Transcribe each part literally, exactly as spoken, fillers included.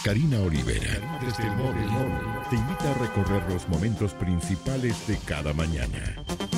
Karina Olivera, desde el móvil, te invita a recorrer los momentos principales de cada mañana.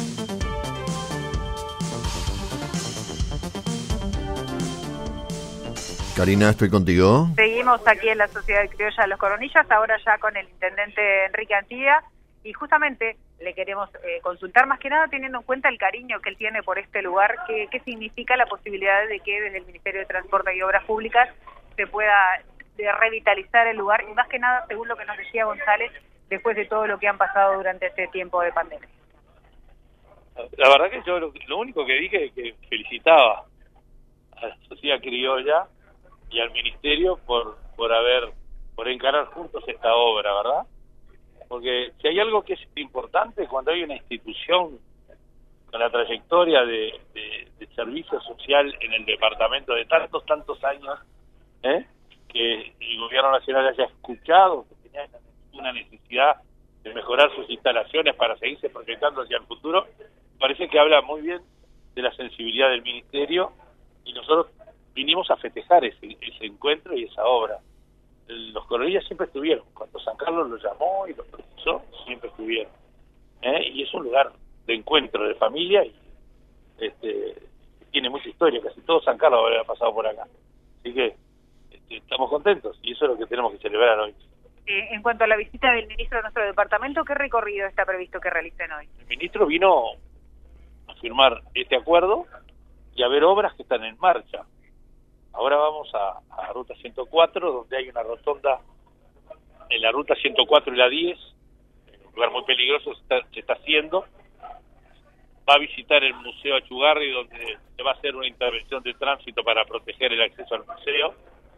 Karina, estoy contigo. Seguimos aquí en la Sociedad Criolla de los Coronillas, ahora ya con el intendente Enrique Antía, y justamente le queremos eh, consultar más que nada teniendo en cuenta el cariño que él tiene por este lugar, qué, qué significa la posibilidad de que desde el Ministerio de Transporte y Obras Públicas se pueda de revitalizar el lugar, y más que nada, según lo que nos decía González, después de todo lo que han pasado durante este tiempo de pandemia. La verdad que yo lo, lo único que dije es que felicitaba a la Sociedad Criolla y al Ministerio por por haber por encarar juntos esta obra, ¿verdad? Porque si hay algo que es importante cuando hay una institución con la trayectoria de, de, de servicio social en el departamento de tantos, tantos años, ¿eh? que el gobierno nacional haya escuchado que tenía una necesidad de mejorar sus instalaciones para seguirse proyectando hacia el futuro, parece que habla muy bien de la sensibilidad del Ministerio, y nosotros vinimos a festejar ese, ese encuentro y esa obra. Los Coronillas siempre estuvieron, cuando San Carlos los llamó y los precisó, siempre estuvieron. ¿Eh? Y es un lugar de encuentro de familia y este, tiene mucha historia, casi todo San Carlos habría pasado por acá. Así que este, estamos contentos y eso es lo que tenemos que celebrar hoy. Eh, en cuanto a la visita del ministro de nuestro departamento, ¿qué recorrido está previsto que realicen hoy? El ministro vino a firmar este acuerdo y a ver obras que están en marcha. Ahora vamos a, a Ruta ciento cuatro, donde hay una rotonda en la Ruta ciento cuatro y la diez, en un lugar muy peligroso se está, se está haciendo. Va a visitar el Museo Achugarri, donde se va a hacer una intervención de tránsito para proteger el acceso al museo.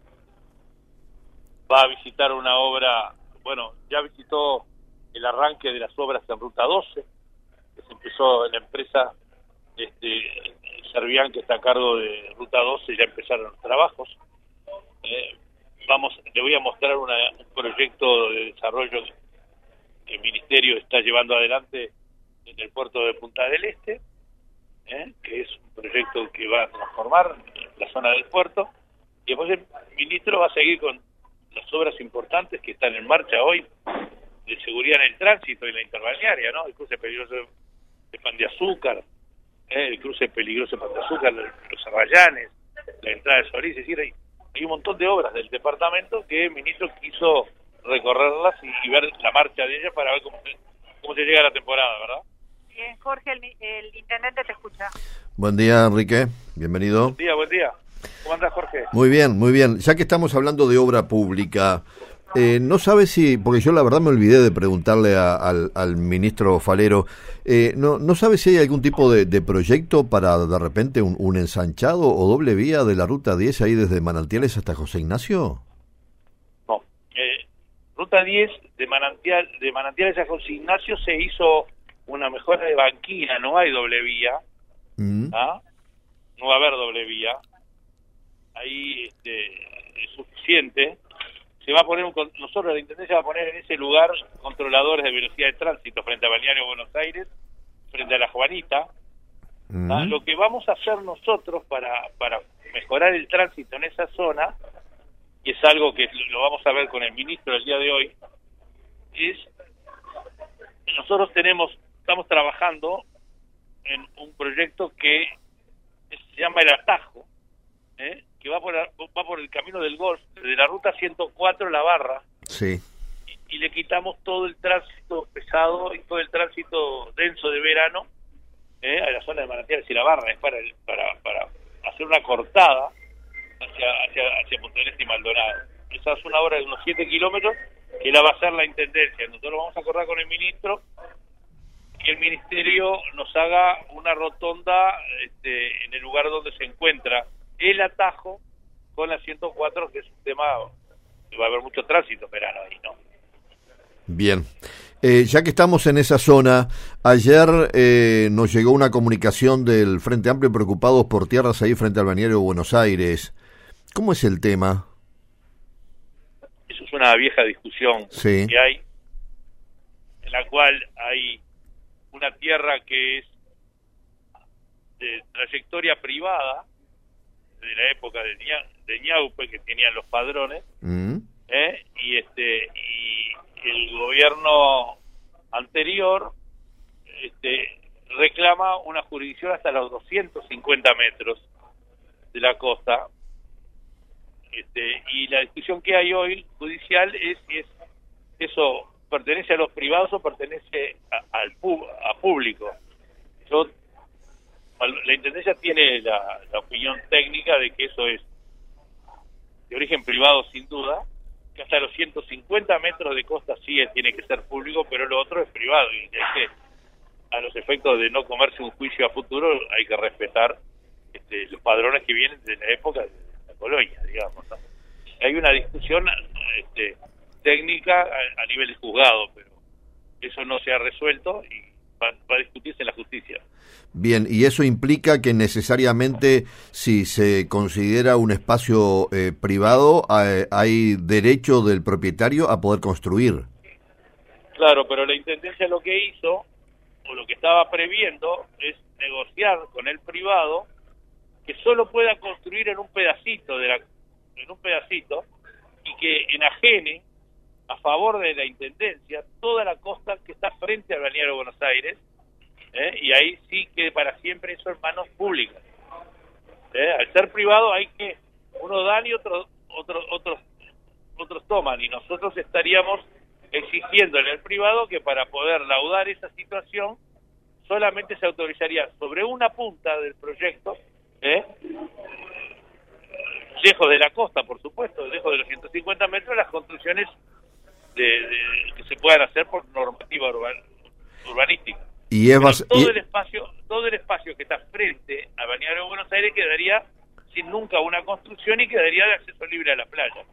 Va a visitar una obra, bueno, ya visitó el arranque de las obras en Ruta doce, que se empezó en la empresa este Servián, que está a cargo de Ruta doce, ya empezaron los trabajos. Eh, vamos, le voy a mostrar una, un proyecto de desarrollo que el Ministerio está llevando adelante en el puerto de Punta del Este, eh, que es un proyecto que va a transformar la zona del puerto, y después el Ministro va a seguir con las obras importantes que están en marcha hoy, de seguridad en el tránsito y la interbalnearia, ¿no? El cruce peligroso de Pan de Azúcar, eh, el cruce peligroso de Pan de Azúcar, los, los Arrayanes, la entrada de Solís. Es decir, hay, hay un montón de obras del departamento que el ministro quiso recorrerlas y, y ver la marcha de ellas para ver cómo se, cómo se llega a la temporada, ¿verdad? Bien, Jorge, el, el intendente te escucha. Buen día, Enrique. Bienvenido. Buen día, buen día. ¿Cómo andás, Jorge? Muy bien, muy bien. Ya que estamos hablando de obra pública, eh, no sabe si, porque yo la verdad me olvidé de preguntarle a, al, al ministro Falero, eh, no, no sabe si hay algún tipo de, de proyecto para de repente un, un ensanchado o doble vía de la Ruta diez ahí desde Manantiales hasta José Ignacio. No, eh, Ruta diez de Manantial, de Manantiales a José Ignacio se hizo una mejora de banquina, no hay doble vía, mm. ¿ah? No va a haber doble vía. Ahí este, es suficiente. Se va a poner un, nosotros la Intendencia va a poner en ese lugar controladores de velocidad de tránsito frente a Balneario Buenos Aires, frente a la Juanita. Mm. ¿Ah? Lo que vamos a hacer nosotros para para mejorar el tránsito en esa zona, y es algo que lo vamos a ver con el ministro el día de hoy, es nosotros tenemos estamos trabajando en un proyecto que se llama El Atajo, ¿eh? que va por, va por el camino del Golf, de la Ruta ciento cuatro La Barra, sí. y, y le quitamos todo el tránsito pesado y todo el tránsito denso de verano ¿eh? a la zona de Manantiales y La Barra, es para, para, para hacer una cortada hacia, hacia, hacia Punta del Este y Maldonado. Esa es una obra de unos siete kilómetros que la va a hacer la Intendencia. Nosotros vamos a acordar con el ministro que el Ministerio nos haga una rotonda este, en el lugar donde se encuentra el atajo con la ciento cuatro, que es un tema que va a haber mucho tránsito en verano ahí, ¿no? Bien. Eh, ya que estamos en esa zona, ayer eh, nos llegó una comunicación del Frente Amplio preocupados por tierras ahí frente al balneario de Buenos Aires. ¿Cómo es el tema? Eso es una vieja discusión sí. que hay, en la cual hay una tierra que es de trayectoria privada, de la época de, Ña, de Ñaupe, que tenían los padrones, mm. ¿eh? y este y el gobierno anterior este reclama una jurisdicción hasta los doscientos cincuenta metros de la costa, este y la discusión que hay hoy judicial es si es eso pertenece a los privados o pertenece a, al a público. Yo, la Intendencia tiene la, la opinión técnica de que eso es de origen privado sin duda, que hasta los ciento cincuenta metros de costa sí tiene que ser público, pero lo otro es privado, y hay que, a los efectos de no comerse un juicio a futuro, hay que respetar este, los padrones que vienen de la época de la colonia, digamos, ¿no? Hay una discusión este, técnica a, a nivel de juzgado, pero eso no se ha resuelto y va, va a discutirse en la justicia. Bien, y eso implica que necesariamente si se considera un espacio eh, privado, hay, hay derecho del propietario a poder construir. Claro, pero la Intendencia lo que hizo, o lo que estaba previendo, es negociar con el privado que solo pueda construir en un pedacito, de la, en un pedacito, y que enajene a favor de la Intendencia toda la costa que está frente al balneario de Buenos Aires, ¿eh? Y ahí sí que para siempre eso en manos públicas. ¿Eh? Al ser privado hay que uno dan y otros otros otros otros toman, y nosotros estaríamos exigiéndole al privado que para poder laudar esa situación solamente se autorizaría sobre una punta del proyecto, ¿eh? lejos de la costa, por supuesto, lejos de los ciento cincuenta metros, las construcciones de, de, que se puedan hacer por normativa urban, urbanística. Y es bas- todo y... el espacio, todo el espacio que está frente al balneario de Buenos Aires quedaría sin nunca una construcción y quedaría de acceso libre a la playa.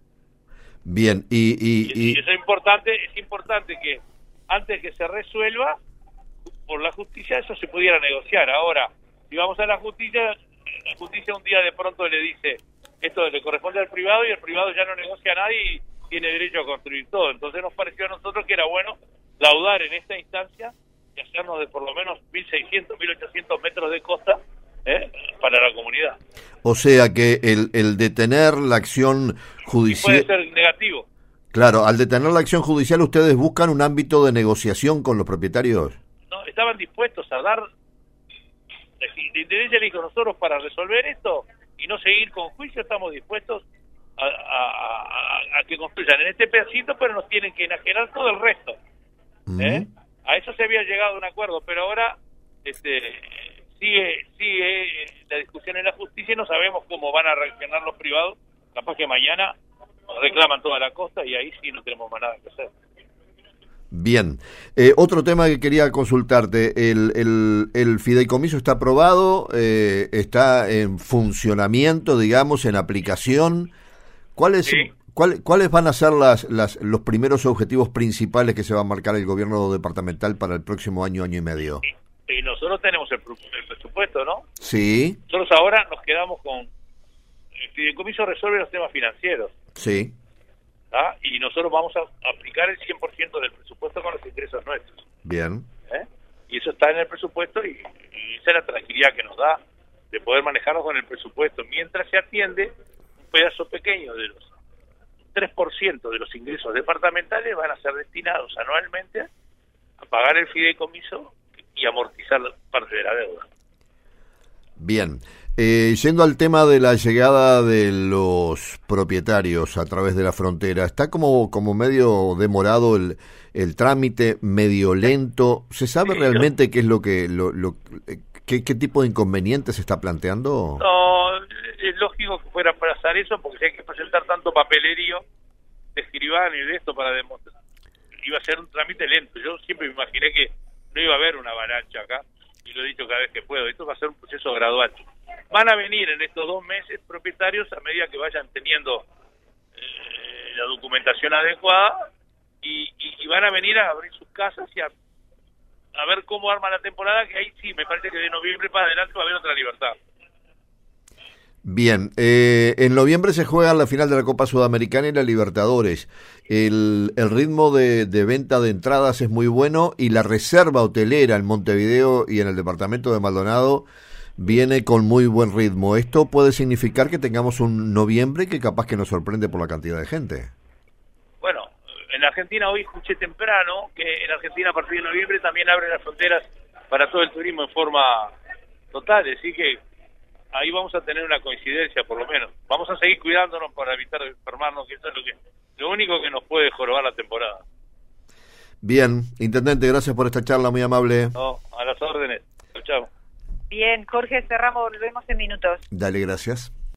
Bien, y, y, y, y... y eso es importante, es importante que antes que se resuelva por la justicia eso se pudiera negociar. Ahora, si vamos a la justicia, la justicia un día de pronto le dice esto le corresponde al privado y el privado ya no negocia a nadie y tiene derecho a construir todo. Entonces nos pareció a nosotros que era bueno laudar en esta instancia y hacernos de por lo menos mil seiscientos, mil ochocientos metros de costa ¿eh? para la comunidad. O sea que el, el detener la acción judicial... Y puede ser negativo. Claro, al detener la acción judicial ustedes buscan un ámbito de negociación con los propietarios. No, estaban dispuestos a dar... La Intendencia le dijo, nosotros para resolver esto y no seguir con juicio estamos dispuestos a, a, a, a que construyan en este pedacito, pero nos tienen que enajenar todo el resto. Uh-huh. ¿Eh? A eso se había llegado a un acuerdo, pero ahora este sigue sigue la discusión en la justicia y no sabemos cómo van a reaccionar los privados. Capaz que mañana reclaman toda la costa y ahí sí no tenemos más nada que hacer. Bien. Eh, otro tema que quería consultarte, el, el, el fideicomiso está aprobado, eh, está en funcionamiento, digamos, en aplicación. ¿Cuáles, sí. cuál, ¿Cuáles van a ser las, las, los primeros objetivos principales que se va a marcar el gobierno departamental para el próximo año, año y medio? Y, y nosotros tenemos el, el presupuesto, ¿no? Sí. Nosotros ahora nos quedamos con... El fideicomiso resuelve los temas financieros. Sí. ¿Ah? Y nosotros vamos a aplicar el cien por ciento del presupuesto con los ingresos nuestros. Bien. ¿Eh? Y eso está en el presupuesto y, y esa es la tranquilidad que nos da de poder manejarnos con el presupuesto mientras se atiende un pedazo pequeño de los tres por ciento de los ingresos departamentales van a ser destinados anualmente a pagar el fideicomiso y amortizar parte de la deuda. Bien. Eh, yendo al tema de la llegada de los propietarios a través de la frontera, está como, como medio demorado el, el trámite, medio lento. ¿Se sabe sí, realmente yo... qué es lo que, lo, lo, qué, qué tipo de inconvenientes se está planteando? No, es lógico que fuera a pasar eso, porque si hay que presentar tanto papelerío de escribano y de esto para demostrar, iba a ser un trámite lento. Yo siempre me imaginé que no iba a haber una avalancha acá, y lo he dicho cada vez que puedo. Esto va a ser un proceso gradual. Van a venir en estos dos meses propietarios a medida que vayan teniendo eh, la documentación adecuada y, y, y van a venir a abrir sus casas y a, a ver cómo arma la temporada, que ahí sí, me parece que de noviembre para adelante va a haber otra libertad. Bien, eh, en noviembre se juega la final de la Copa Sudamericana y la Libertadores. El, el ritmo de, de venta de entradas es muy bueno y la reserva hotelera en Montevideo y en el departamento de Maldonado viene con muy buen ritmo. ¿Esto puede significar que tengamos un noviembre que capaz que nos sorprende por la cantidad de gente? Argentina hoy escuché temprano que en Argentina a partir de noviembre también abren las fronteras para todo el turismo en forma total, así que ahí vamos a tener una coincidencia por lo menos. Vamos a seguir cuidándonos para evitar enfermarnos, que eso es lo que lo único que nos puede jorobar la temporada. Bien, intendente, gracias por esta charla muy amable. No, a las órdenes. Chao. Bien, Jorge, cerramos, volvemos en minutos. Dale, gracias.